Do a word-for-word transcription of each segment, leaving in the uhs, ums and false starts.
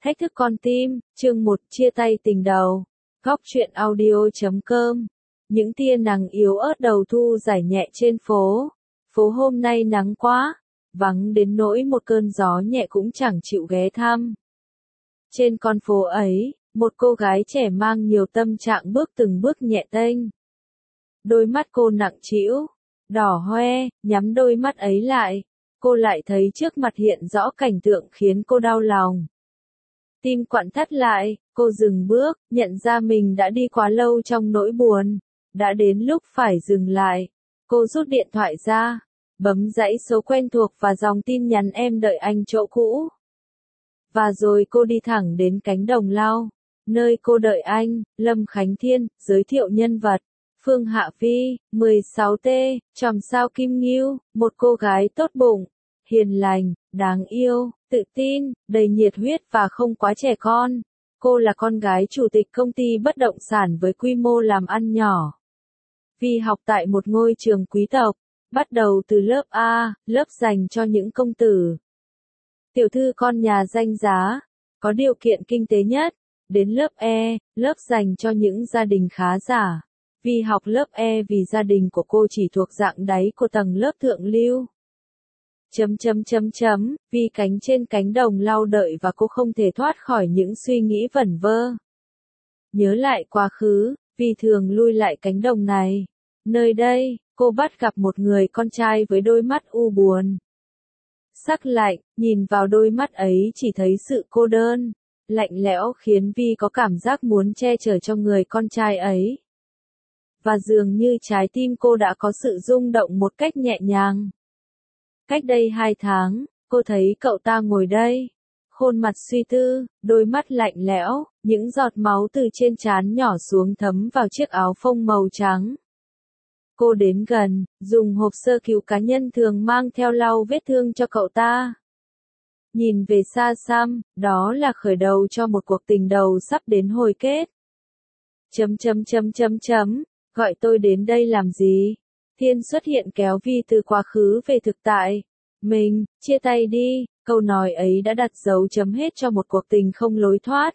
Thách thức con tim, chương một chia tay tình đầu. Góc truyện audio chấm com. Những tia nắng yếu ớt đầu thu rải nhẹ trên phố. Phố hôm nay nắng quá, vắng đến nỗi một cơn gió nhẹ cũng chẳng chịu ghé thăm. Trên con phố ấy, một cô gái trẻ mang nhiều tâm trạng bước từng bước nhẹ tênh. Đôi mắt cô nặng trĩu, đỏ hoe, nhắm đôi mắt ấy lại, cô lại thấy trước mặt hiện rõ cảnh tượng khiến cô đau lòng. Tim quặn thắt lại, cô dừng bước, nhận ra mình đã đi quá lâu trong nỗi buồn. Đã đến lúc phải dừng lại. Cô rút điện thoại ra, bấm dãy số quen thuộc và dòng tin nhắn em đợi anh chỗ cũ. Và rồi cô đi thẳng đến cánh đồng lau, nơi cô đợi anh. Lâm Khánh Thiên, giới thiệu nhân vật. Phương Hạ Vi, mười sáu T, chòm sao Kim Ngưu, một cô gái tốt bụng, hiền lành, đáng yêu, tự tin, đầy nhiệt huyết và không quá trẻ con. Cô là con gái chủ tịch công ty bất động sản với quy mô làm ăn nhỏ. Vi học tại một ngôi trường quý tộc, bắt đầu từ lớp A, lớp dành cho những công tử. Tiểu thư con nhà danh giá, có điều kiện kinh tế nhất, đến lớp E, lớp dành cho những gia đình khá giả. Vi học lớp E vì gia đình của cô chỉ thuộc dạng đáy của tầng lớp thượng lưu. Chấm chấm chấm chấm, vì cánh trên cánh đồng lau đợi và cô không thể thoát khỏi những suy nghĩ vẩn vơ. Nhớ lại quá khứ, vì thường lui lại cánh đồng này. Nơi đây, cô bắt gặp một người con trai với đôi mắt u buồn. Sắc lạnh, nhìn vào đôi mắt ấy chỉ thấy sự cô đơn, lạnh lẽo khiến Vi có cảm giác muốn che chở cho người con trai ấy. Và dường như trái tim cô đã có sự rung động một cách nhẹ nhàng. Cách đây hai tháng, cô thấy cậu ta ngồi đây, khuôn mặt suy tư, đôi mắt lạnh lẽo, những giọt máu từ trên trán nhỏ xuống thấm vào chiếc áo phông màu trắng. Cô đến gần, dùng hộp sơ cứu cá nhân thường mang theo lau vết thương cho cậu ta. Nhìn về xa xăm, đó là khởi đầu cho một cuộc tình đầu sắp đến hồi kết. Chấm chấm chấm chấm chấm, gọi tôi đến đây làm gì? Thiên xuất hiện kéo Vi từ quá khứ về thực tại. Mình, chia tay đi, câu nói ấy đã đặt dấu chấm hết cho một cuộc tình không lối thoát.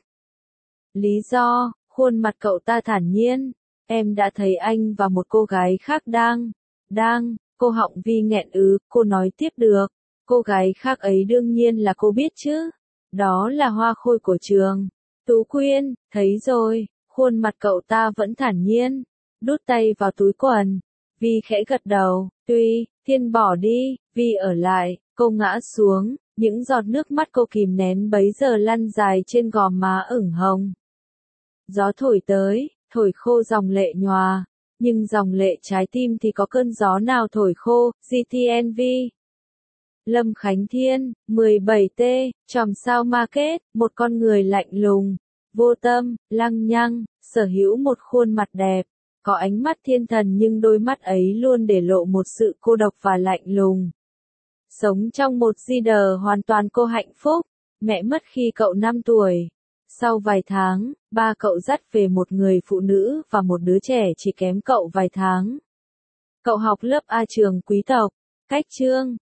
Lý do, khuôn mặt cậu ta thản nhiên. Em đã thấy anh và một cô gái khác đang, đang, cô họng Vi nghẹn ứ, cô nói tiếp được. Cô gái khác ấy đương nhiên là cô biết chứ. Đó là Hoa Khôi của trường. Tú Quyên, thấy rồi, khuôn mặt cậu ta vẫn thản nhiên. Đút tay vào túi quần. Vi khẽ gật đầu, tuy, Thiên bỏ đi, Vi ở lại, cô ngã xuống, những giọt nước mắt cô kìm nén bấy giờ lăn dài trên gò má ửng hồng. Gió thổi tới, thổi khô dòng lệ nhòa, nhưng dòng lệ trái tim thì có cơn gió nào thổi khô, giê tê en vê. Lâm Khánh Thiên, mười bảy T, chòm sao market, một con người lạnh lùng, vô tâm, lăng nhăng, sở hữu một khuôn mặt đẹp. Có ánh mắt thiên thần nhưng đôi mắt ấy luôn để lộ một sự cô độc và lạnh lùng. Sống trong một di đờ hoàn toàn cô hạnh phúc. Mẹ mất khi cậu năm tuổi. Sau vài tháng, ba cậu dắt về một người phụ nữ và một đứa trẻ chỉ kém cậu vài tháng. Cậu học lớp A trường quý tộc. Cách chương,